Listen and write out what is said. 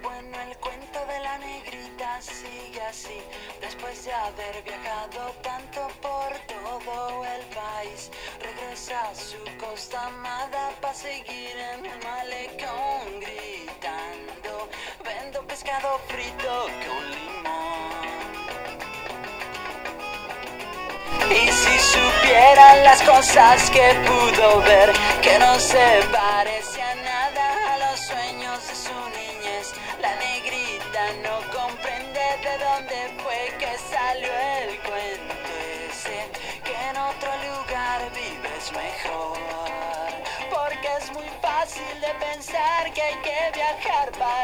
Bueno, el cuento de la negrita sigue así. Después de haber viajado tanto por todo el país, regresa a su costa amada para seguir en el malecón gritando: vendo pescado frito con limón. Y si supieran las cosas que pudo ver, que no se parecía nada a los sueños de su niñez. La negrita no comprende de dónde fue que salió el cuento ese, que en otro lugar vives mejor. Porque es muy fácil de pensar que hay que viajar para